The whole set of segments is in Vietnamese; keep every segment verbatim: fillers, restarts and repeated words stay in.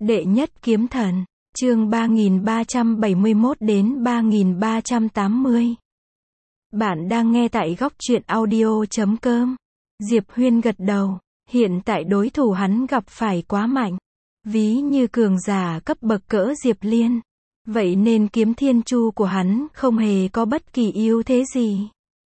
Đệ nhất kiếm thần, chương ba nghìn ba trăm bảy mươi mốt đến ba nghìn ba trăm tám mươi. Bạn đang nghe tại góc truyện audio chấm com. Diệp Huyên gật đầu, hiện tại đối thủ hắn gặp phải quá mạnh. Ví như cường giả cấp bậc cỡ Diệp Liên. Vậy nên kiếm thiên chu của hắn không hề có bất kỳ ưu thế gì.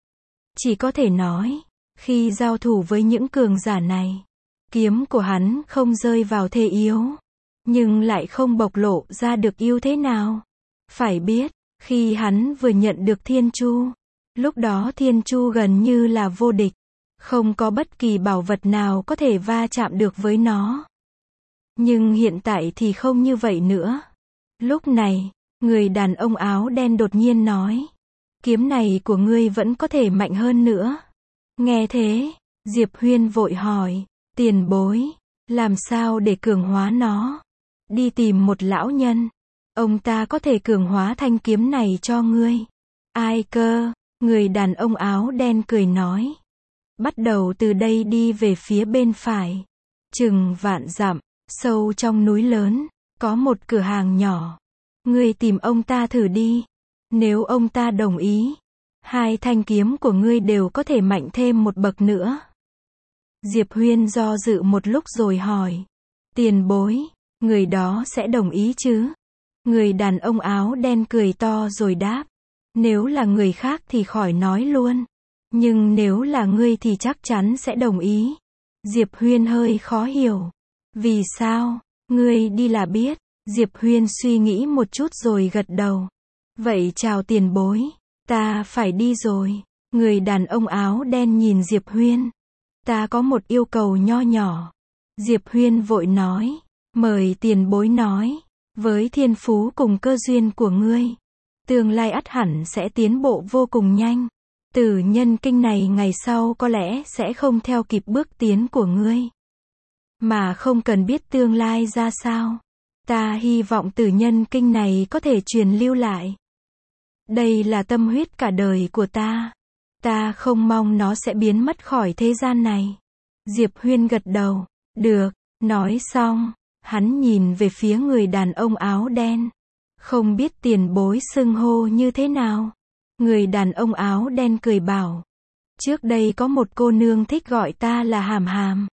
Chỉ có thể nói, khi giao thủ với những cường giả này, kiếm của hắn không rơi vào thế yếu, nhưng lại không bộc lộ ra được ưu thế nào. Phải biết, khi hắn vừa nhận được thiên chu, lúc đó thiên chu gần như là vô địch, không có bất kỳ bảo vật nào có thể va chạm được với nó. Nhưng hiện tại thì không như vậy nữa. Lúc này, người đàn ông áo đen đột nhiên nói, kiếm này của ngươi vẫn có thể mạnh hơn nữa. Nghe thế, Diệp Huyên vội hỏi, tiền bối, làm sao để cường hóa nó? Đi tìm một lão nhân, ông ta có thể cường hóa thanh kiếm này cho ngươi. Ai cơ? Người đàn ông áo đen cười nói. Bắt đầu từ đây đi về phía bên phải, chừng vạn dặm, sâu trong núi lớn, có một cửa hàng nhỏ. Ngươi tìm ông ta thử đi. Nếu ông ta đồng ý, hai thanh kiếm của ngươi đều có thể mạnh thêm một bậc nữa. Diệp Huyên do dự một lúc rồi hỏi, tiền bối, người đó sẽ đồng ý chứ? Người đàn ông áo đen cười to rồi đáp, nếu là người khác thì khỏi nói luôn, nhưng nếu là ngươi thì chắc chắn sẽ đồng ý. Diệp Huyên hơi khó hiểu, vì sao? Ngươi đi là biết. Diệp Huyên suy nghĩ một chút rồi gật đầu. Vậy chào tiền bối, ta phải đi rồi. Người đàn ông áo đen nhìn Diệp Huyên. Ta có một yêu cầu nho nhỏ. Diệp Huyên vội nói, mời tiền bối nói, với thiên phú cùng cơ duyên của ngươi, tương lai ắt hẳn sẽ tiến bộ vô cùng nhanh. Tử nhân kinh này ngày sau có lẽ sẽ không theo kịp bước tiến của ngươi. Mà không cần biết tương lai ra sao. Ta hy vọng tử nhân kinh này có thể truyền lưu lại. Đây là tâm huyết cả đời của ta. Ta không mong nó sẽ biến mất khỏi thế gian này. Diệp Huyên gật đầu. Được, nói xong, hắn nhìn về phía người đàn ông áo đen. Không biết tiền bối xưng hô như thế nào? Người đàn ông áo đen cười bảo. Trước đây có một cô nương thích gọi ta là Hàm Hàm.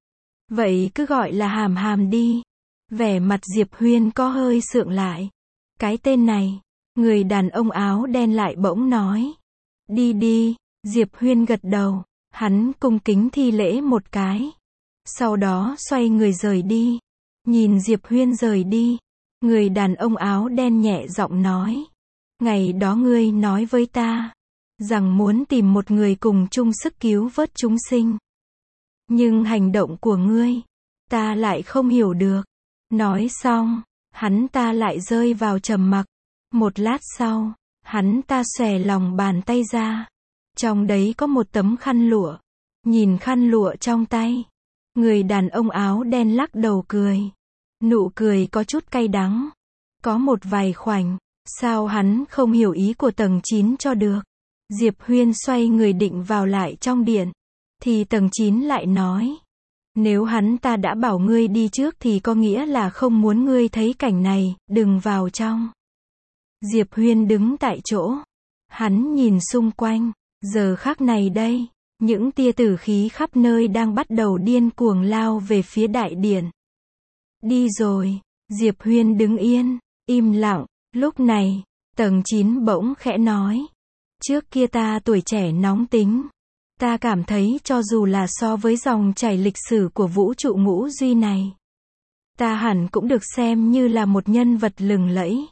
Vậy cứ gọi là Hàm Hàm đi. Vẻ mặt Diệp Huyên có hơi sượng lại. Cái tên này, người đàn ông áo đen lại bỗng nói. Đi đi, Diệp Huyên gật đầu, hắn cung kính thi lễ một cái. Sau đó xoay người rời đi. Nhìn Diệp Huyên rời đi, người đàn ông áo đen nhẹ giọng nói. Ngày đó ngươi nói với ta, rằng muốn tìm một người cùng chung sức cứu vớt chúng sinh. Nhưng hành động của ngươi, ta lại không hiểu được. Nói xong, hắn ta lại rơi vào trầm mặc. Một lát sau, hắn ta xòe lòng bàn tay ra. Trong đấy có một tấm khăn lụa. Nhìn khăn lụa trong tay, người đàn ông áo đen lắc đầu cười. Nụ cười có chút cay đắng. Có một vài khoảnh, sao hắn không hiểu ý của tầng chín cho được. Diệp Huyên xoay người định vào lại trong điện, thì tầng chín lại nói. Nếu hắn ta đã bảo ngươi đi trước thì có nghĩa là không muốn ngươi thấy cảnh này, đừng vào trong. Diệp Huyên đứng tại chỗ. Hắn nhìn xung quanh, giờ khắc này đây, những tia tử khí khắp nơi đang bắt đầu điên cuồng lao về phía đại điện. Đi rồi, Diệp Huyên đứng yên, im lặng, lúc này, tầng chín bỗng khẽ nói. Trước kia ta tuổi trẻ nóng tính. Ta cảm thấy cho dù là so với dòng chảy lịch sử của vũ trụ ngũ duy này, ta hẳn cũng được xem như là một nhân vật lừng lẫy.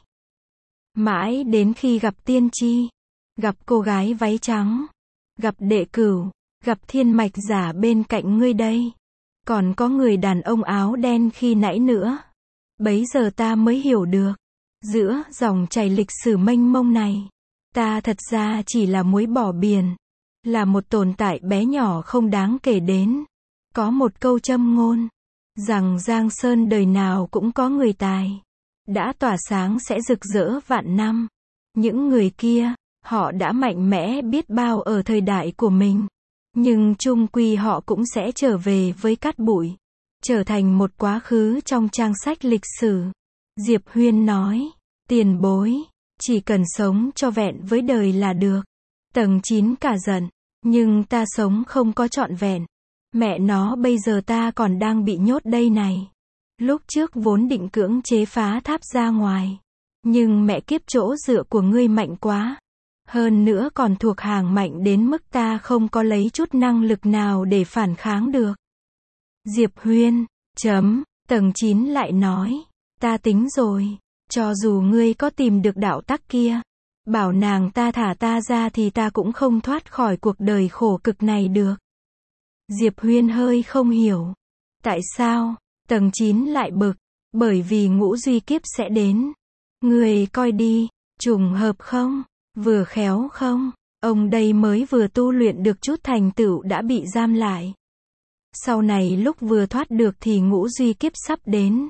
Mãi đến khi gặp tiên tri, gặp cô gái váy trắng, gặp đệ cửu, gặp thiên mạch giả bên cạnh ngươi đây, còn có người đàn ông áo đen khi nãy nữa. Bấy giờ ta mới hiểu được, giữa dòng chảy lịch sử mênh mông này, ta thật ra chỉ là muối bỏ biển. Là một tồn tại bé nhỏ không đáng kể đến. Có một câu châm ngôn, rằng Giang Sơn đời nào cũng có người tài. Đã tỏa sáng sẽ rực rỡ vạn năm. Những người kia, họ đã mạnh mẽ biết bao ở thời đại của mình. Nhưng chung quy họ cũng sẽ trở về với cát bụi. trở thành một quá khứ trong trang sách lịch sử. Diệp Huyên nói, tiền bối, chỉ cần sống cho vẹn với đời là được. Tầng chín cả giận, nhưng ta sống không có trọn vẹn. Mẹ nó bây giờ ta còn đang bị nhốt đây này. Lúc trước vốn định cưỡng chế phá tháp ra ngoài. Nhưng mẹ kiếp chỗ dựa của ngươi mạnh quá. Hơn nữa còn thuộc hàng mạnh đến mức ta không có lấy chút năng lực nào để phản kháng được. Diệp Huyên, chấm, tầng chín lại nói, ta tính rồi, cho dù ngươi có tìm được đạo tắc kia, bảo nàng ta thả ta ra thì ta cũng không thoát khỏi cuộc đời khổ cực này được. Diệp Huyên hơi không hiểu. Tại sao? Tầng chín lại bực, bởi vì ngũ duy kiếp sẽ đến. Ngươi coi đi, trùng hợp không? Vừa khéo không? Ông đây mới vừa tu luyện được chút thành tựu đã bị giam lại. Sau này lúc vừa thoát được thì ngũ duy kiếp sắp đến.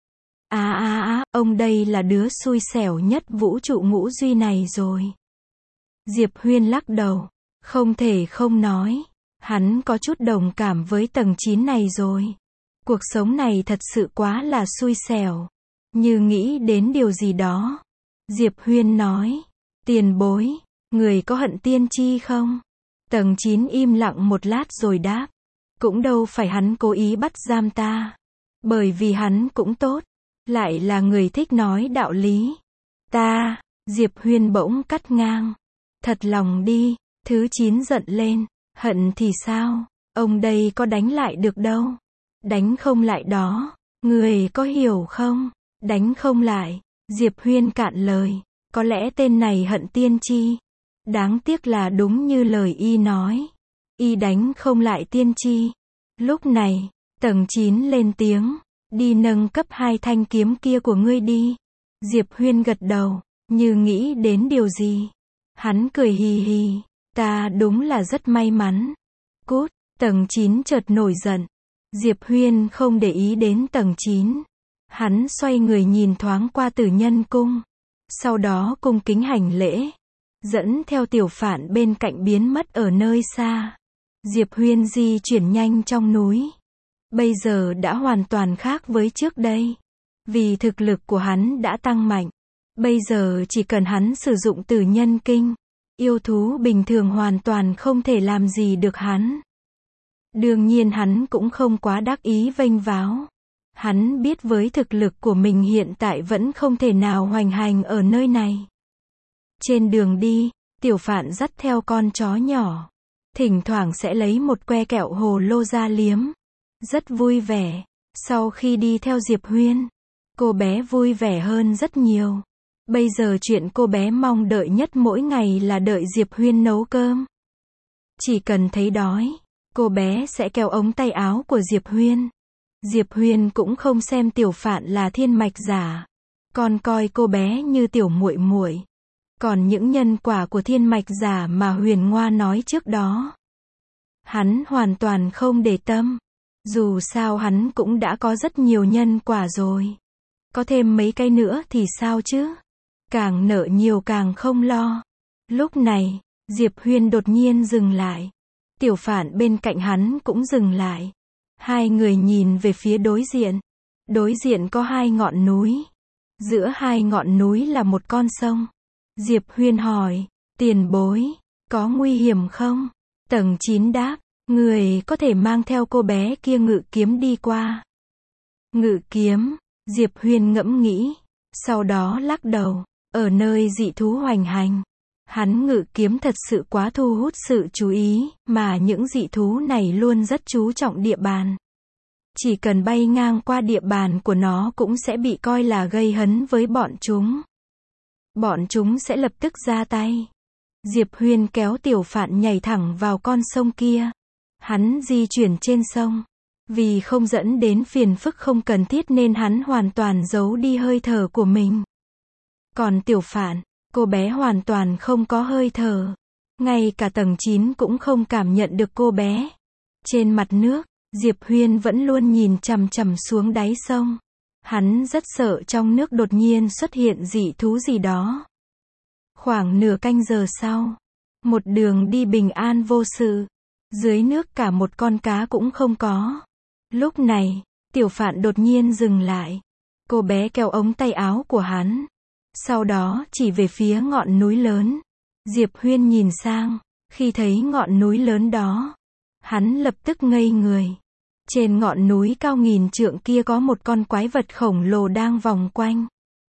À à à, ông đây là đứa xui xẻo nhất vũ trụ ngũ duy này rồi. Diệp Huyên lắc đầu, không thể không nói. Hắn có chút đồng cảm với tầng chín này rồi. Cuộc sống này thật sự quá là xui xẻo. Như nghĩ đến điều gì đó. Diệp Huyên nói, tiền bối, người có hận tiên tri không? Tầng chín im lặng một lát rồi đáp, cũng đâu phải hắn cố ý bắt giam ta. Bởi vì hắn cũng tốt, lại là người thích nói đạo lý. Ta, Diệp Huyên bỗng cắt ngang. Thật lòng đi, thứ chín giận lên, hận thì sao? Ông đây có đánh lại được đâu. Đánh không lại đó, người có hiểu không? Đánh không lại. Diệp Huyên cạn lời, có lẽ tên này hận tiên tri. Đáng tiếc là đúng như lời y nói. Y đánh không lại tiên tri. Lúc này, tầng chín lên tiếng, đi nâng cấp hai thanh kiếm kia của ngươi đi. Diệp Huyên gật đầu, như nghĩ đến điều gì. Hắn cười hì hì, ta đúng là rất may mắn. Cút, tầng chín chợt nổi giận. Diệp Huyên không để ý đến tầng chín. Hắn xoay người nhìn thoáng qua Tử Nhân Cung. Sau đó cung kính hành lễ. Dẫn theo tiểu phạn bên cạnh biến mất ở nơi xa. Diệp Huyên di chuyển nhanh trong núi. Bây giờ đã hoàn toàn khác với trước đây. Vì thực lực của hắn đã tăng mạnh. Bây giờ chỉ cần hắn sử dụng Tử Nhân Kinh, yêu thú bình thường hoàn toàn không thể làm gì được hắn. Đương nhiên hắn cũng không quá đắc ý vênh váo. Hắn biết với thực lực của mình hiện tại vẫn không thể nào hoành hành ở nơi này. Trên đường đi, tiểu phạn dắt theo con chó nhỏ. Thỉnh thoảng sẽ lấy một que kẹo hồ lô ra liếm. Rất vui vẻ. Sau khi đi theo Diệp Huyên, cô bé vui vẻ hơn rất nhiều. Bây giờ chuyện cô bé mong đợi nhất mỗi ngày là đợi Diệp Huyên nấu cơm. Chỉ cần thấy đói, cô bé sẽ kéo ống tay áo của Diệp Huyên. Diệp Huyên cũng không xem tiểu phạn là thiên mạch giả, còn coi cô bé như tiểu muội muội. Còn những nhân quả của thiên mạch giả mà Huyền Ngoa nói trước đó, hắn hoàn toàn không để tâm. Dù sao hắn cũng đã có rất nhiều nhân quả rồi. Có thêm mấy cái nữa thì sao chứ? Càng nợ nhiều càng không lo. Lúc này, Diệp Huyên đột nhiên dừng lại. Tiểu phạn bên cạnh hắn cũng dừng lại. Hai người nhìn về phía đối diện. Đối diện có hai ngọn núi. Giữa hai ngọn núi là một con sông. Diệp Huyên hỏi, tiền bối, có nguy hiểm không? Tầng chín đáp, người có thể mang theo cô bé kia ngự kiếm đi qua. Ngự kiếm, Diệp Huyên ngẫm nghĩ. Sau đó lắc đầu, ở nơi dị thú hoành hành. Hắn ngự kiếm thật sự quá thu hút sự chú ý, mà những dị thú này luôn rất chú trọng địa bàn. Chỉ cần bay ngang qua địa bàn của nó cũng sẽ bị coi là gây hấn với bọn chúng. Bọn chúng sẽ lập tức ra tay. Diệp Huyên kéo tiểu phạn nhảy thẳng vào con sông kia. Hắn di chuyển trên sông. Vì không dẫn đến phiền phức không cần thiết nên hắn hoàn toàn giấu đi hơi thở của mình. Còn tiểu phạn, cô bé hoàn toàn không có hơi thở. Ngay cả tầng chín cũng không cảm nhận được cô bé. Trên mặt nước, Diệp Huyên vẫn luôn nhìn chằm chằm xuống đáy sông. Hắn rất sợ trong nước đột nhiên xuất hiện dị thú gì đó. Khoảng nửa canh giờ sau, một đường đi bình an vô sự. Dưới nước cả một con cá cũng không có. Lúc này, Tiểu Phạn đột nhiên dừng lại. Cô bé kéo ống tay áo của hắn. Sau đó chỉ về phía ngọn núi lớn. Diệp Huyên nhìn sang. Khi thấy ngọn núi lớn đó, hắn lập tức ngây người. Trên ngọn núi cao nghìn trượng kia có một con quái vật khổng lồ đang vòng quanh.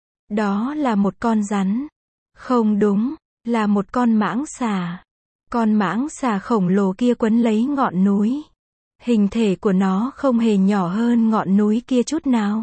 Đó là một con rắn. Không đúng, là một con mãng xà. Con mãng xà khổng lồ kia quấn lấy ngọn núi. Hình thể của nó không hề nhỏ hơn ngọn núi kia chút nào.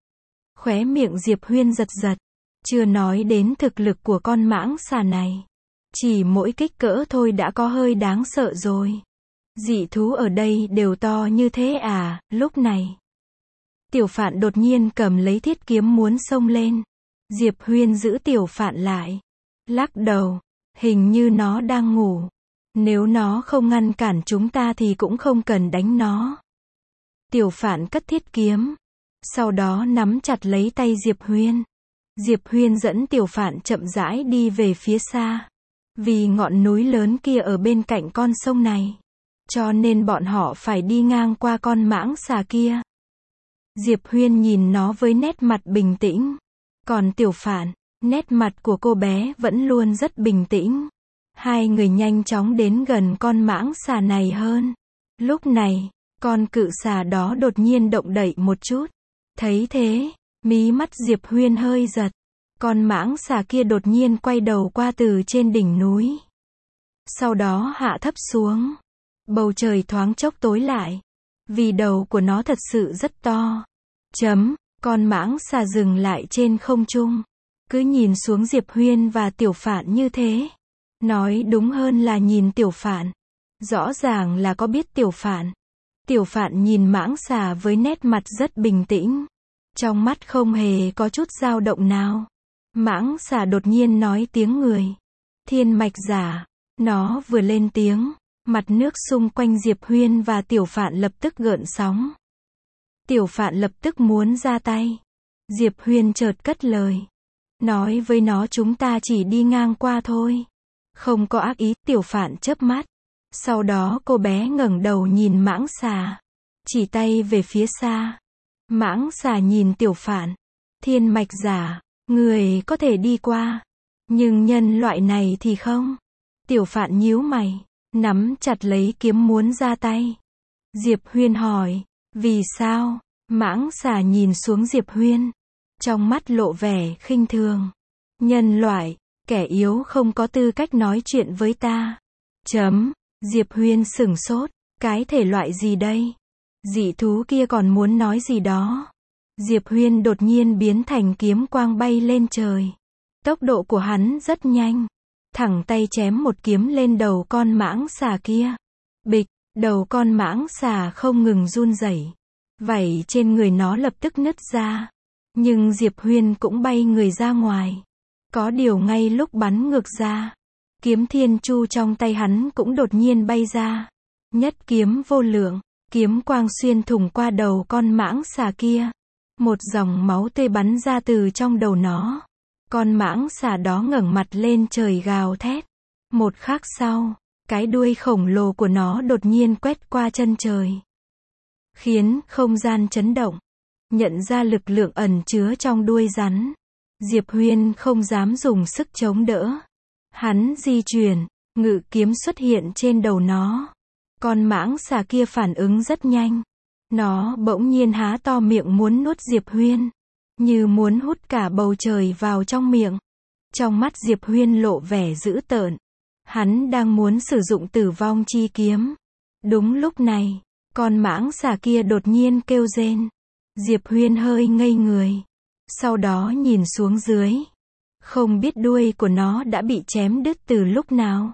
Khóe miệng Diệp Huyên giật giật. Chưa nói đến thực lực của con mãng xà này. Chỉ mỗi kích cỡ thôi đã có hơi đáng sợ rồi. Dị thú ở đây đều to như thế à? Lúc này, Tiểu Phạn đột nhiên cầm lấy thiết kiếm muốn xông lên. Diệp Huyên giữ Tiểu Phạn lại. Lắc đầu. Hình như nó đang ngủ. Nếu nó không ngăn cản chúng ta thì cũng không cần đánh nó. Tiểu Phạn cất thiết kiếm. Sau đó nắm chặt lấy tay Diệp Huyên. Diệp Huyên dẫn Tiểu Phạn chậm rãi đi về phía xa. Vì ngọn núi lớn kia ở bên cạnh con sông này. Cho nên bọn họ phải đi ngang qua con mãng xà kia. Diệp Huyên nhìn nó với nét mặt bình tĩnh. Còn Tiểu Phạn, nét mặt của cô bé vẫn luôn rất bình tĩnh. Hai người nhanh chóng đến gần con mãng xà này hơn. Lúc này, con cự xà đó đột nhiên động đậy một chút. Thấy thế, mí mắt Diệp Huyên hơi giật. Con mãng xà kia đột nhiên quay đầu qua từ trên đỉnh núi. Sau đó hạ thấp xuống. Bầu trời thoáng chốc tối lại. Vì đầu của nó thật sự rất to. Chấm, con mãng xà dừng lại trên không trung. Cứ nhìn xuống Diệp Huyên và Tiểu Phạn như thế. Nói đúng hơn là nhìn Tiểu Phạn. Rõ ràng là có biết Tiểu Phạn. Tiểu Phạn nhìn mãng xà với nét mặt rất bình tĩnh. Trong mắt không hề có chút dao động nào. Mãng xà đột nhiên nói tiếng người. Thiên mạch giả. Nó vừa lên tiếng. Mặt nước xung quanh Diệp Huyên và Tiểu Phạn lập tức gợn sóng. Tiểu Phạn lập tức muốn ra tay. Diệp Huyên chợt cất lời. Nói với nó chúng ta chỉ đi ngang qua thôi. Không có ác ý. Tiểu Phạn chớp mắt. Sau đó cô bé ngẩng đầu nhìn mãng xà. Chỉ tay về phía xa. Mãng xà nhìn Tiểu Phạn. Thiên mạch giả. Người có thể đi qua. Nhưng nhân loại này thì không. Tiểu Phạn nhíu mày. Nắm chặt lấy kiếm muốn ra tay. Diệp Huyên hỏi. Vì sao? Mãng xà nhìn xuống Diệp Huyên. Trong mắt lộ vẻ khinh thường. Nhân loại, kẻ yếu không có tư cách nói chuyện với ta. Chấm. Diệp Huyên sửng sốt. Cái thể loại gì đây? Dị thú kia còn muốn nói gì đó. Diệp Huyên đột nhiên biến thành kiếm quang bay lên trời. Tốc độ của hắn rất nhanh. Thẳng tay chém một kiếm lên đầu con mãng xà kia. Bịch, đầu con mãng xà không ngừng run rẩy. Vảy trên người nó lập tức nứt ra. Nhưng Diệp Huyên cũng bay người ra ngoài. Có điều ngay lúc bắn ngược ra, kiếm thiên chu trong tay hắn cũng đột nhiên bay ra. Nhất kiếm vô lượng, kiếm quang xuyên thủng qua đầu con mãng xà kia. Một dòng máu tươi bắn ra từ trong đầu nó. Con mãng xà đó ngẩng mặt lên trời gào thét. Một khắc sau, cái đuôi khổng lồ của nó đột nhiên quét qua chân trời. Khiến không gian chấn động. Nhận ra lực lượng ẩn chứa trong đuôi rắn. Diệp Huyên không dám dùng sức chống đỡ. Hắn di chuyển, ngự kiếm xuất hiện trên đầu nó. Con mãng xà kia phản ứng rất nhanh. Nó bỗng nhiên há to miệng muốn nuốt Diệp Huyên. Như muốn hút cả bầu trời vào trong miệng. Trong mắt Diệp Huyên lộ vẻ dữ tợn. Hắn đang muốn sử dụng tử vong chi kiếm. Đúng lúc này, con mãng xà kia đột nhiên kêu rên. Diệp Huyên hơi ngây người. Sau đó nhìn xuống dưới. Không biết đuôi của nó đã bị chém đứt từ lúc nào.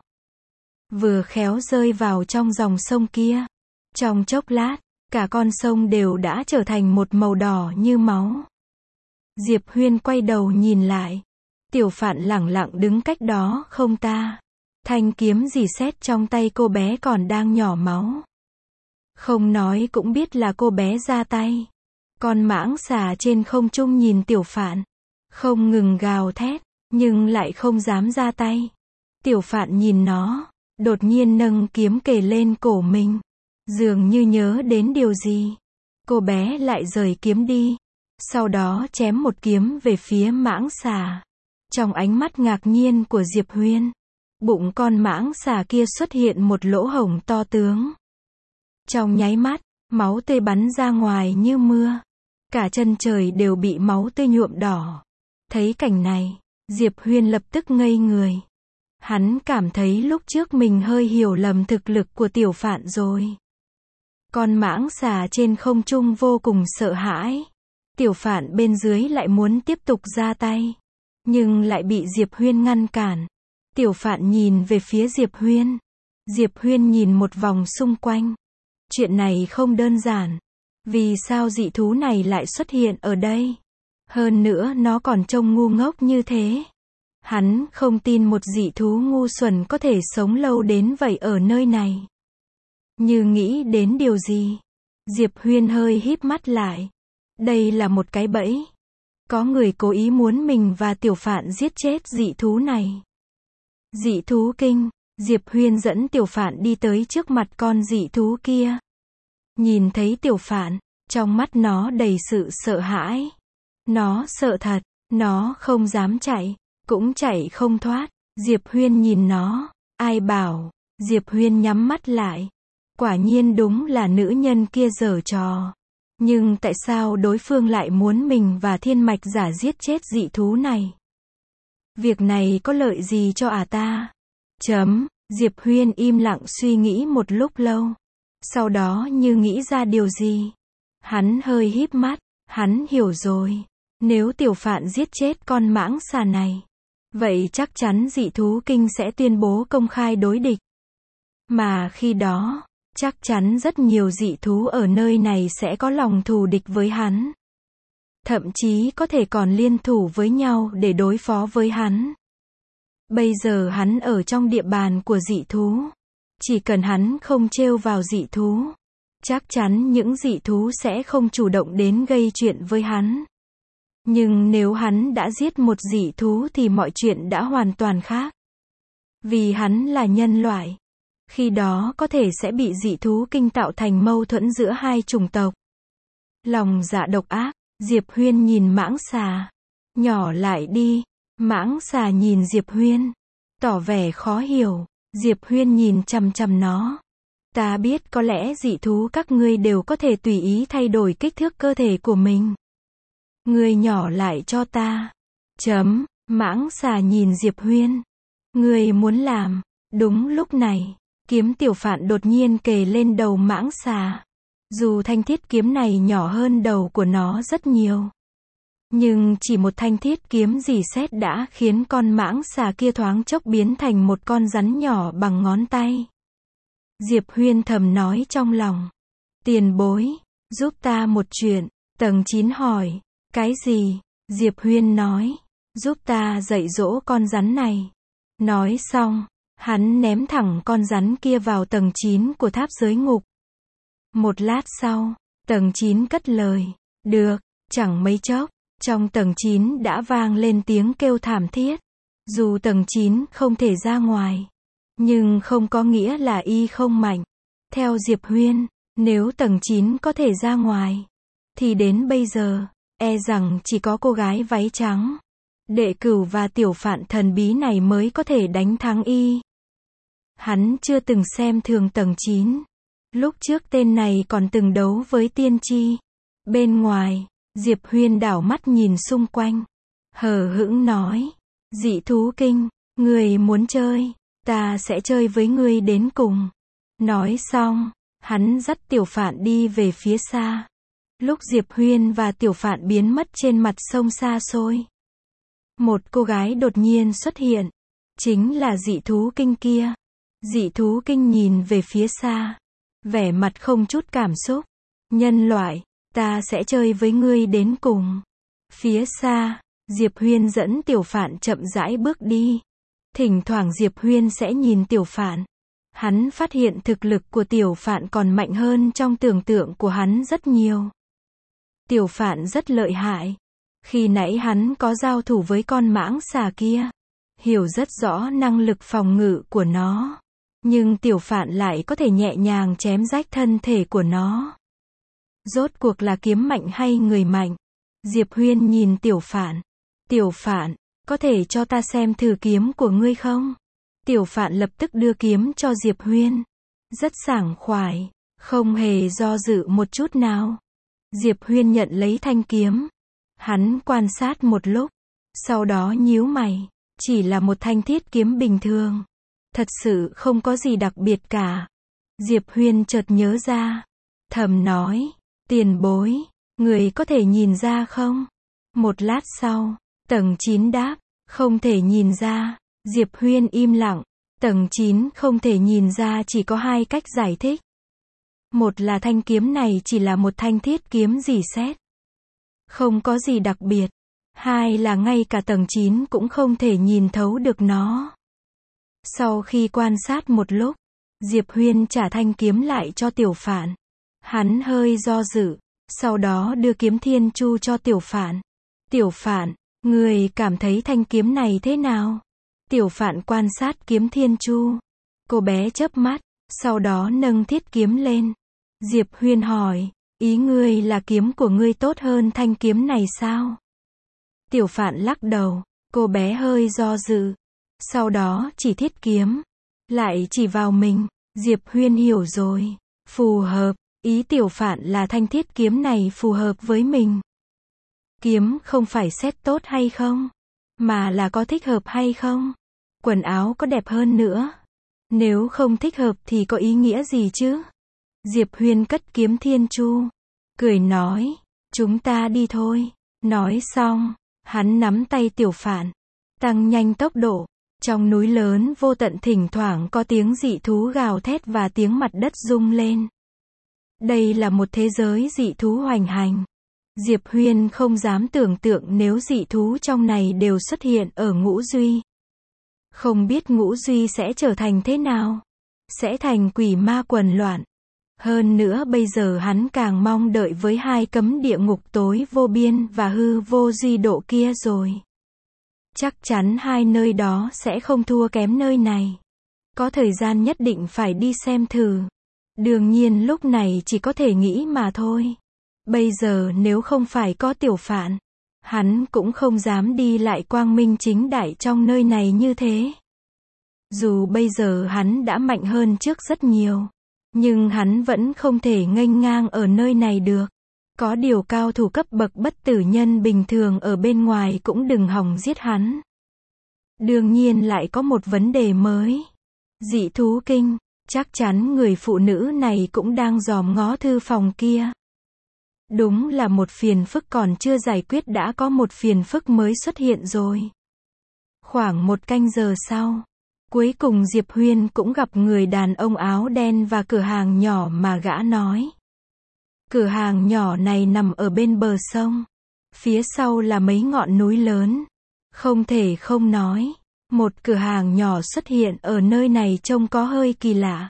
Vừa khéo rơi vào trong dòng sông kia. Trong chốc lát, cả con sông đều đã trở thành một màu đỏ như máu. Diệp Huyên quay đầu nhìn lại. Tiểu Phạn lẳng lặng đứng cách đó không ta. Thanh kiếm rỉ sét trong tay cô bé còn đang nhỏ máu. Không nói cũng biết là cô bé ra tay. Con mãng xà trên không trung nhìn Tiểu Phạn. Không ngừng gào thét, nhưng lại không dám ra tay. Tiểu Phạn nhìn nó, đột nhiên nâng kiếm kề lên cổ mình. Dường như nhớ đến điều gì. Cô bé lại rời kiếm đi. Sau đó chém một kiếm về phía mãng xà. Trong ánh mắt ngạc nhiên của Diệp Huyên, bụng con mãng xà kia xuất hiện một lỗ hổng to tướng. Trong nháy mắt, máu tươi bắn ra ngoài như mưa. Cả chân trời đều bị máu tươi nhuộm đỏ. Thấy cảnh này, Diệp Huyên lập tức ngây người. Hắn cảm thấy lúc trước mình hơi hiểu lầm thực lực của tiểu phạn rồi. Con mãng xà trên không trung vô cùng sợ hãi. Tiểu phạn bên dưới lại muốn tiếp tục ra tay, nhưng lại bị Diệp Huyên ngăn cản. Tiểu phạn nhìn về phía Diệp Huyên. Diệp Huyên nhìn một vòng xung quanh. Chuyện này không đơn giản. Vì sao dị thú này lại xuất hiện ở đây? Hơn nữa nó còn trông ngu ngốc như thế. Hắn không tin một dị thú ngu xuẩn có thể sống lâu đến vậy ở nơi này. Như nghĩ đến điều gì, Diệp Huyên hơi híp mắt lại. Đây là một cái bẫy. Có người cố ý muốn mình và tiểu phạn giết chết dị thú này. Dị thú kinh. Diệp Huyên dẫn tiểu phạn đi tới trước mặt con dị thú kia. Nhìn thấy tiểu phạn, trong mắt nó đầy sự sợ hãi. Nó sợ thật, nó không dám chạy, cũng chạy không thoát. Diệp Huyên nhìn nó, ai bảo. Diệp Huyên nhắm mắt lại. Quả nhiên đúng là nữ nhân kia giở trò. Nhưng tại sao đối phương lại muốn mình và thiên mạch giả giết chết dị thú này? Việc này có lợi gì cho ả ta? Chấm. Diệp Huyên im lặng suy nghĩ một lúc lâu. Sau đó như nghĩ ra điều gì. Hắn hơi híp mắt. Hắn hiểu rồi. Nếu tiểu phạn giết chết con mãng xà này, vậy chắc chắn dị thú kinh sẽ tuyên bố công khai đối địch. Mà khi đó, chắc chắn rất nhiều dị thú ở nơi này sẽ có lòng thù địch với hắn. Thậm chí có thể còn liên thủ với nhau để đối phó với hắn. Bây giờ hắn ở trong địa bàn của dị thú. Chỉ cần hắn không trêu vào dị thú, chắc chắn những dị thú sẽ không chủ động đến gây chuyện với hắn. Nhưng nếu hắn đã giết một dị thú thì mọi chuyện đã hoàn toàn khác. Vì hắn là nhân loại. Khi đó có thể sẽ bị dị thú kinh tạo thành mâu thuẫn giữa hai chủng tộc. Lòng dạ độc ác, Diệp Huyên nhìn mãng xà. Nhỏ lại đi. Mãng xà nhìn Diệp Huyên, tỏ vẻ khó hiểu. Diệp Huyên nhìn chằm chằm nó. Ta biết có lẽ dị thú các ngươi đều có thể tùy ý thay đổi kích thước cơ thể của mình. Ngươi nhỏ lại cho ta. Chấm. Mãng xà nhìn Diệp Huyên. Ngươi muốn làm. Đúng lúc này, kiếm tiểu phạn đột nhiên kề lên đầu mãng xà. Dù thanh thiết kiếm này nhỏ hơn đầu của nó rất nhiều, nhưng chỉ một thanh thiết kiếm rỉ sét đã khiến con mãng xà kia thoáng chốc biến thành một con rắn nhỏ bằng ngón tay. Diệp Huyên thầm nói trong lòng. Tiền bối, giúp ta một chuyện. Tầng chín hỏi. Cái gì? Diệp Huyên nói. Giúp ta dạy dỗ con rắn này. Nói xong, hắn ném thẳng con rắn kia vào tầng chín của tháp giới ngục. Một lát sau, tầng chín cất lời. Được. Chẳng mấy chốc, trong tầng chín đã vang lên tiếng kêu thảm thiết. Dù tầng chín không thể ra ngoài, nhưng không có nghĩa là y không mạnh. Theo Diệp Huyên, nếu tầng chín có thể ra ngoài, thì đến bây giờ, e rằng chỉ có cô gái váy trắng, đệ cửu và tiểu phạn thần bí này mới có thể đánh thắng y. Hắn chưa từng xem thường tầng chín. Lúc trước tên này còn từng đấu với tiên tri. Bên ngoài, Diệp Huyên đảo mắt nhìn xung quanh. Hờ hững nói. Dị thú kinh, người muốn chơi, ta sẽ chơi với ngươi đến cùng. Nói xong, hắn dắt tiểu phạn đi về phía xa. Lúc Diệp Huyên và tiểu phạn biến mất trên mặt sông xa xôi, một cô gái đột nhiên xuất hiện. Chính là dị thú kinh kia. Dị thú kinh nhìn về phía xa, vẻ mặt không chút cảm xúc. Nhân loại, ta sẽ chơi với ngươi đến cùng. Phía xa, Diệp Huyên dẫn tiểu phạn chậm rãi bước đi. Thỉnh thoảng Diệp Huyên sẽ nhìn tiểu phạn. Hắn phát hiện thực lực của tiểu phạn còn mạnh hơn trong tưởng tượng của hắn rất nhiều. Tiểu phạn rất lợi hại. Khi nãy hắn có giao thủ với con mãng xà kia, hiểu rất rõ năng lực phòng ngự của nó. Nhưng tiểu phạn lại có thể nhẹ nhàng chém rách thân thể của nó. Rốt cuộc là kiếm mạnh hay người mạnh? Diệp Huyên nhìn Tiểu Phạn. Tiểu Phạn, có thể cho ta xem thử kiếm của ngươi không? Tiểu Phạn lập tức đưa kiếm cho Diệp Huyên. Rất sảng khoái, không hề do dự một chút nào. Diệp Huyên nhận lấy thanh kiếm. Hắn quan sát một lúc, sau đó nhíu mày. Chỉ là một thanh thiết kiếm bình thường. Thật sự không có gì đặc biệt cả. Diệp Huyên chợt nhớ ra. Thầm nói, tiền bối, người có thể nhìn ra không? Một lát sau, tầng chín đáp, không thể nhìn ra. Diệp Huyên im lặng. Tầng chín không thể nhìn ra chỉ có hai cách giải thích. Một là thanh kiếm này chỉ là một thanh thiết kiếm rỉ sét, không có gì đặc biệt. Hai là ngay cả tầng chín cũng không thể nhìn thấu được nó. Sau khi quan sát một lúc, Diệp Huyên trả thanh kiếm lại cho Tiểu Phạn. Hắn hơi do dự, sau đó đưa kiếm Thiên Chu cho Tiểu Phạn. Tiểu Phạn, người cảm thấy thanh kiếm này thế nào? Tiểu Phạn quan sát kiếm Thiên Chu. Cô bé chớp mắt, sau đó nâng thiết kiếm lên. Diệp Huyên hỏi, ý ngươi là kiếm của ngươi tốt hơn thanh kiếm này sao? Tiểu Phạn lắc đầu, cô bé hơi do dự. Sau đó chỉ thiết kiếm, lại chỉ vào mình. Diệp Huyên hiểu rồi, phù hợp, ý Tiểu Phạn là thanh thiết kiếm này phù hợp với mình. Kiếm không phải xét tốt hay không, mà là có thích hợp hay không. Quần áo có đẹp hơn nữa. Nếu không thích hợp thì có ý nghĩa gì chứ? Diệp Huyên cất kiếm Thiên Chu, cười nói, chúng ta đi thôi. Nói xong, hắn nắm tay Tiểu Phạn, tăng nhanh tốc độ. Trong núi lớn vô tận thỉnh thoảng có tiếng dị thú gào thét và tiếng mặt đất rung lên. Đây là một thế giới dị thú hoành hành. Diệp Huyên không dám tưởng tượng nếu dị thú trong này đều xuất hiện ở Ngũ Duy. Không biết Ngũ Duy sẽ trở thành thế nào? Sẽ thành quỷ ma quần loạn. Hơn nữa bây giờ hắn càng mong đợi với hai cấm địa ngục tối vô biên và hư vô duy độ kia rồi. Chắc chắn hai nơi đó sẽ không thua kém nơi này. Có thời gian nhất định phải đi xem thử. Đương nhiên lúc này chỉ có thể nghĩ mà thôi. Bây giờ nếu không phải có Tiểu Phạn, hắn cũng không dám đi lại quang minh chính đại trong nơi này như thế. Dù bây giờ hắn đã mạnh hơn trước rất nhiều, nhưng hắn vẫn không thể nghênh ngang ở nơi này được. Có điều cao thủ cấp bậc bất tử nhân bình thường ở bên ngoài cũng đừng hòng giết hắn. Đương nhiên lại có một vấn đề mới. Dị thú kinh, chắc chắn người phụ nữ này cũng đang dòm ngó thư phòng kia. Đúng là một phiền phức còn chưa giải quyết đã có một phiền phức mới xuất hiện rồi. Khoảng một canh giờ sau, cuối cùng Diệp Huyên cũng gặp người đàn ông áo đen và cửa hàng nhỏ mà gã nói. Cửa hàng nhỏ này nằm ở bên bờ sông. Phía sau là mấy ngọn núi lớn. Không thể không nói, một cửa hàng nhỏ xuất hiện ở nơi này trông có hơi kỳ lạ.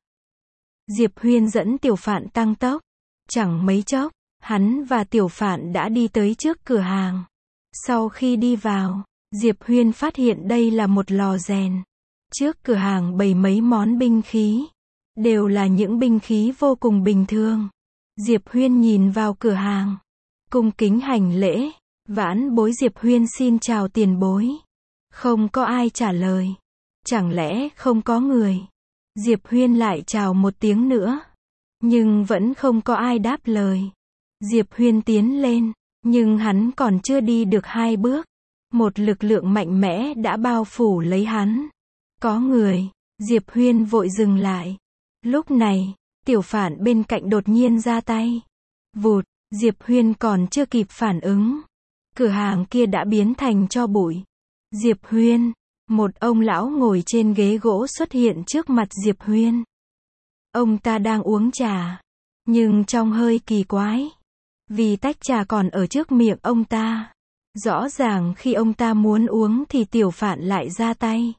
Diệp Huyên dẫn Tiểu Phạn tăng tốc. Chẳng mấy chốc, hắn và Tiểu Phạn đã đi tới trước cửa hàng. Sau khi đi vào, Diệp Huyên phát hiện đây là một lò rèn. Trước cửa hàng bày mấy món binh khí. Đều là những binh khí vô cùng bình thường. Diệp Huyên nhìn vào cửa hàng, cung kính hành lễ, vãn bối Diệp Huyên xin chào tiền bối. Không có ai trả lời. Chẳng lẽ không có người? Diệp Huyên lại chào một tiếng nữa, nhưng vẫn không có ai đáp lời. Diệp Huyên tiến lên, nhưng hắn còn chưa đi được hai bước. Một lực lượng mạnh mẽ đã bao phủ lấy hắn. Có người. Diệp Huyên vội dừng lại. Lúc này, Tiểu Phạn bên cạnh đột nhiên ra tay. Vụt, Diệp Huyên còn chưa kịp phản ứng. Cửa hàng kia đã biến thành tro bụi. Diệp Huyên, một ông lão ngồi trên ghế gỗ xuất hiện trước mặt Diệp Huyên. Ông ta đang uống trà, nhưng trông hơi kỳ quái. Vì tách trà còn ở trước miệng ông ta. Rõ ràng khi ông ta muốn uống thì Tiểu Phạn lại ra tay.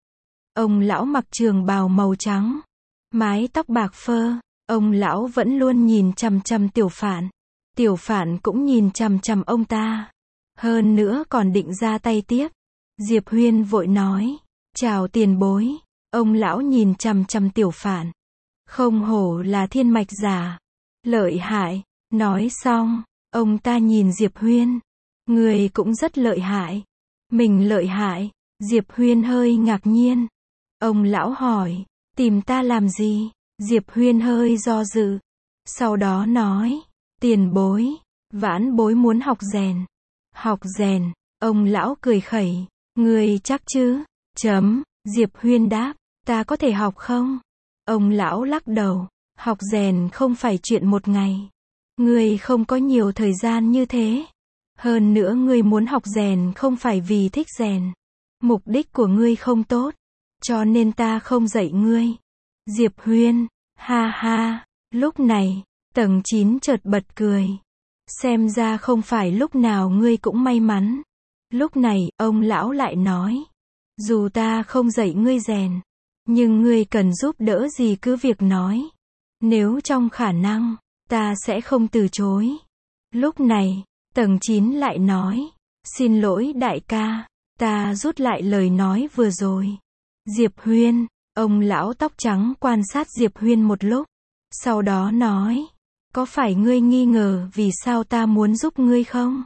Ông lão mặc trường bào màu trắng, mái tóc bạc phơ. Ông lão vẫn luôn nhìn chằm chằm Tiểu Phạn. Tiểu Phạn cũng nhìn chằm chằm ông ta. Hơn nữa còn định ra tay tiếp. Diệp Huyên vội nói, chào tiền bối. Ông lão nhìn chằm chằm Tiểu Phạn. Không hổ là thiên mạch giả. Lợi hại. Nói xong, ông ta nhìn Diệp Huyên. Người cũng rất lợi hại. Mình lợi hại? Diệp Huyên hơi ngạc nhiên. Ông lão hỏi, tìm ta làm gì? Diệp Huyên hơi do dự. Sau đó nói, tiền bối, vãn bối muốn học rèn. Học rèn, ông lão cười khẩy. Người chắc chứ? Chấm, Diệp Huyên đáp, ta có thể học không? Ông lão lắc đầu, học rèn không phải chuyện một ngày. Ngươi không có nhiều thời gian như thế. Hơn nữa ngươi muốn học rèn không phải vì thích rèn. Mục đích của ngươi không tốt. Cho nên ta không dạy ngươi. Diệp Huyên, ha ha, lúc này, tầng chín chợt bật cười. Xem ra không phải lúc nào ngươi cũng may mắn. Lúc này, ông lão lại nói. Dù ta không dạy ngươi rèn, nhưng ngươi cần giúp đỡ gì cứ việc nói. Nếu trong khả năng, ta sẽ không từ chối. Lúc này, tầng chín lại nói. Xin lỗi đại ca, ta rút lại lời nói vừa rồi. Diệp Huyên, ông lão tóc trắng quan sát Diệp Huyên một lúc. Sau đó nói. Có phải ngươi nghi ngờ vì sao ta muốn giúp ngươi không?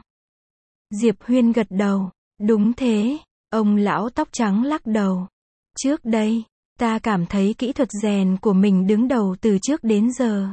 Diệp Huyên gật đầu. Đúng thế. Ông lão tóc trắng lắc đầu. Trước đây, ta cảm thấy kỹ thuật rèn của mình đứng đầu từ trước đến giờ.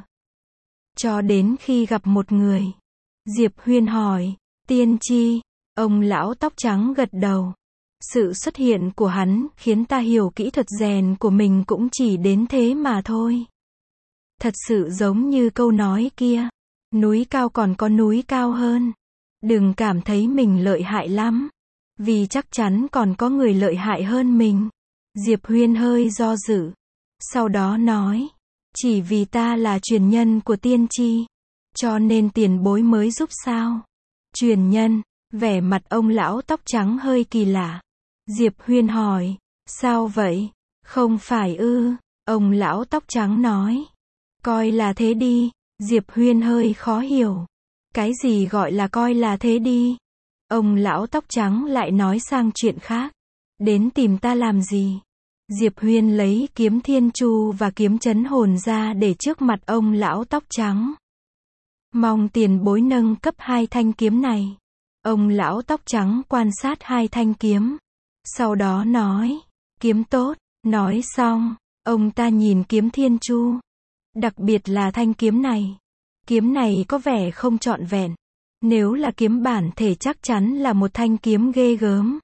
Cho đến khi gặp một người. Diệp Huyên hỏi, tiên tri. Ông lão tóc trắng gật đầu. Sự xuất hiện của hắn khiến ta hiểu kỹ thuật rèn của mình cũng chỉ đến thế mà thôi. Thật sự giống như câu nói kia. Núi cao còn có núi cao hơn. Đừng cảm thấy mình lợi hại lắm. Vì chắc chắn còn có người lợi hại hơn mình. Diệp Huyên hơi do dự. Sau đó nói. Chỉ vì ta là truyền nhân của tiên tri. Cho nên tiền bối mới giúp sao? Truyền nhân. Vẻ mặt ông lão tóc trắng hơi kỳ lạ. Diệp Huyên hỏi. Sao vậy? Không phải ư? Ông lão tóc trắng nói. Coi là thế đi. Diệp Huyên hơi khó hiểu. Cái gì gọi là coi là thế đi? Ông lão tóc trắng lại nói sang chuyện khác. Đến tìm ta làm gì? Diệp Huyên lấy kiếm thiên chu và kiếm chấn hồn ra để trước mặt ông lão tóc trắng. Mong tiền bối nâng cấp hai thanh kiếm này. Ông lão tóc trắng quan sát hai thanh kiếm. Sau đó nói. Kiếm tốt. Nói xong, ông ta nhìn kiếm thiên chu. Đặc biệt là thanh kiếm này. Kiếm này có vẻ không trọn vẹn. Nếu là kiếm bản thể chắc chắn là một thanh kiếm ghê gớm.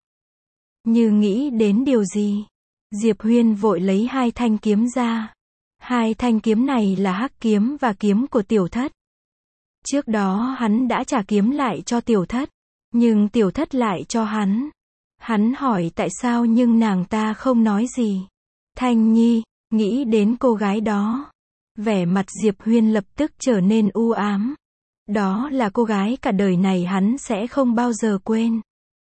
Như nghĩ đến điều gì? Diệp Huyên vội lấy hai thanh kiếm ra. Hai thanh kiếm này là hắc kiếm và kiếm của tiểu thất. Trước đó hắn đã trả kiếm lại cho tiểu thất. Nhưng tiểu thất lại cho hắn. Hắn hỏi tại sao nhưng nàng ta không nói gì. Thanh Nhi, nghĩ đến cô gái đó. Vẻ mặt Diệp Huyên lập tức trở nên u ám. Đó là cô gái cả đời này hắn sẽ không bao giờ quên.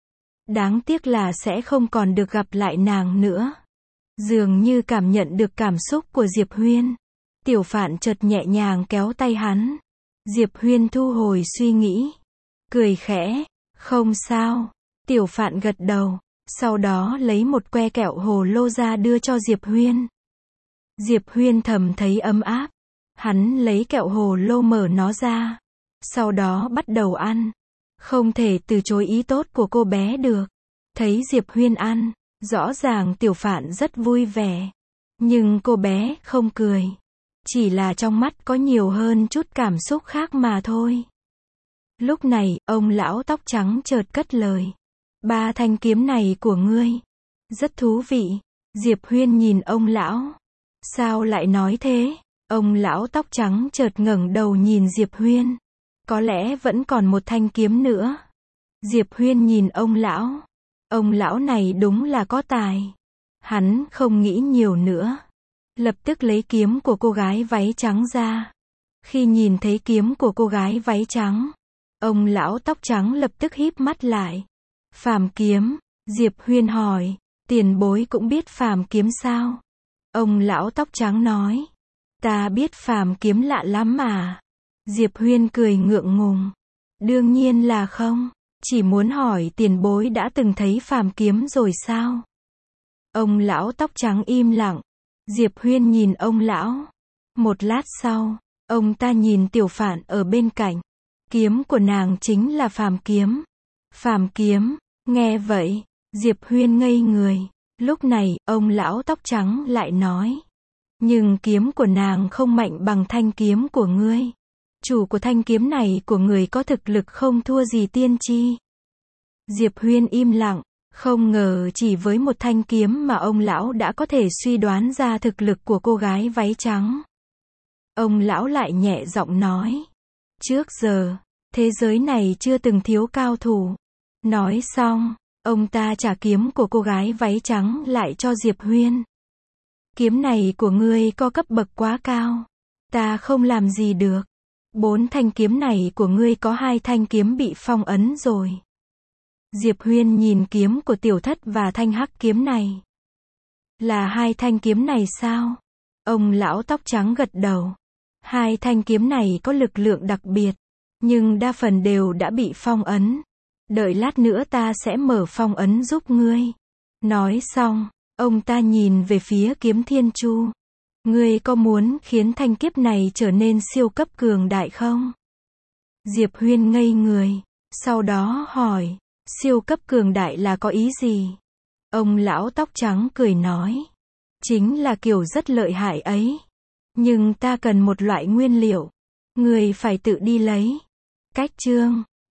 Đáng tiếc là sẽ không còn được gặp lại nàng nữa. Dường như cảm nhận được cảm xúc của Diệp Huyên. Tiểu Phạn chợt nhẹ nhàng kéo tay hắn. Diệp Huyên thu hồi suy nghĩ. Cười khẽ. Không sao. Tiểu Phạn gật đầu. Sau đó lấy một que kẹo hồ lô ra đưa cho Diệp Huyên. Diệp Huyên thầm thấy ấm áp. Hắn lấy kẹo hồ lô mở nó ra. Sau đó bắt đầu ăn. Không thể từ chối ý tốt của cô bé được. Thấy Diệp Huyên ăn, rõ ràng Tiểu Phạn rất vui vẻ. Nhưng cô bé không cười. Chỉ là trong mắt có nhiều hơn chút cảm xúc khác mà thôi. Lúc này, ông lão tóc trắng chợt cất lời. Ba thanh kiếm này của ngươi. Rất thú vị. Diệp Huyên nhìn ông lão. Sao lại nói thế? Ông lão tóc trắng chợt ngẩng đầu nhìn Diệp Huyên. Có lẽ vẫn còn một thanh kiếm nữa. Diệp Huyên nhìn ông lão. Ông lão này đúng là có tài. Hắn không nghĩ nhiều nữa. Lập tức lấy kiếm của cô gái váy trắng ra. Khi nhìn thấy kiếm của cô gái váy trắng, ông lão tóc trắng lập tức híp mắt lại. Phàm kiếm. Diệp Huyên hỏi. Tiền bối cũng biết phàm kiếm sao? Ông lão tóc trắng nói. Ta biết phàm kiếm lạ lắm mà. Diệp Huyên cười ngượng ngùng. Đương nhiên là không. Chỉ muốn hỏi tiền bối đã từng thấy phàm kiếm rồi sao? Ông lão tóc trắng im lặng. Diệp Huyên nhìn ông lão. Một lát sau, Ông ta nhìn Tiểu Phạn ở bên cạnh. Kiếm của nàng chính là phàm kiếm. Phàm kiếm, nghe vậy, Diệp Huyên ngây người. Lúc này, ông lão tóc trắng lại nói. Nhưng kiếm của nàng không mạnh bằng thanh kiếm của ngươi. Chủ của thanh kiếm này của người có thực lực không thua gì tiên tri. Diệp Huyên im lặng, không ngờ chỉ với một thanh kiếm mà ông lão đã có thể suy đoán ra thực lực của cô gái váy trắng. Ông lão lại nhẹ giọng nói. Trước giờ, thế giới này chưa từng thiếu cao thủ. Nói xong, ông ta trả kiếm của cô gái váy trắng lại cho Diệp Huyên. Kiếm này của ngươi có cấp bậc quá cao. Ta không làm gì được. Bốn thanh kiếm này của ngươi có hai thanh kiếm bị phong ấn rồi. Diệp Huyên nhìn kiếm của tiểu thất và thanh hắc kiếm này. Là hai thanh kiếm này sao? Ông lão tóc trắng gật đầu. Hai thanh kiếm này có lực lượng đặc biệt, nhưng đa phần đều đã bị phong ấn. Đợi lát nữa ta sẽ mở phong ấn giúp ngươi. Nói xong, ông ta nhìn về phía kiếm thiên chu. Ngươi có muốn khiến thanh kiếp này trở nên siêu cấp cường đại không? Diệp Huyên ngây người, sau đó hỏi, siêu cấp cường đại là có ý gì? Ông lão tóc trắng cười nói, chính là kiểu rất lợi hại ấy. Nhưng ta cần một loại nguyên liệu. Ngươi phải tự đi lấy. Cách chương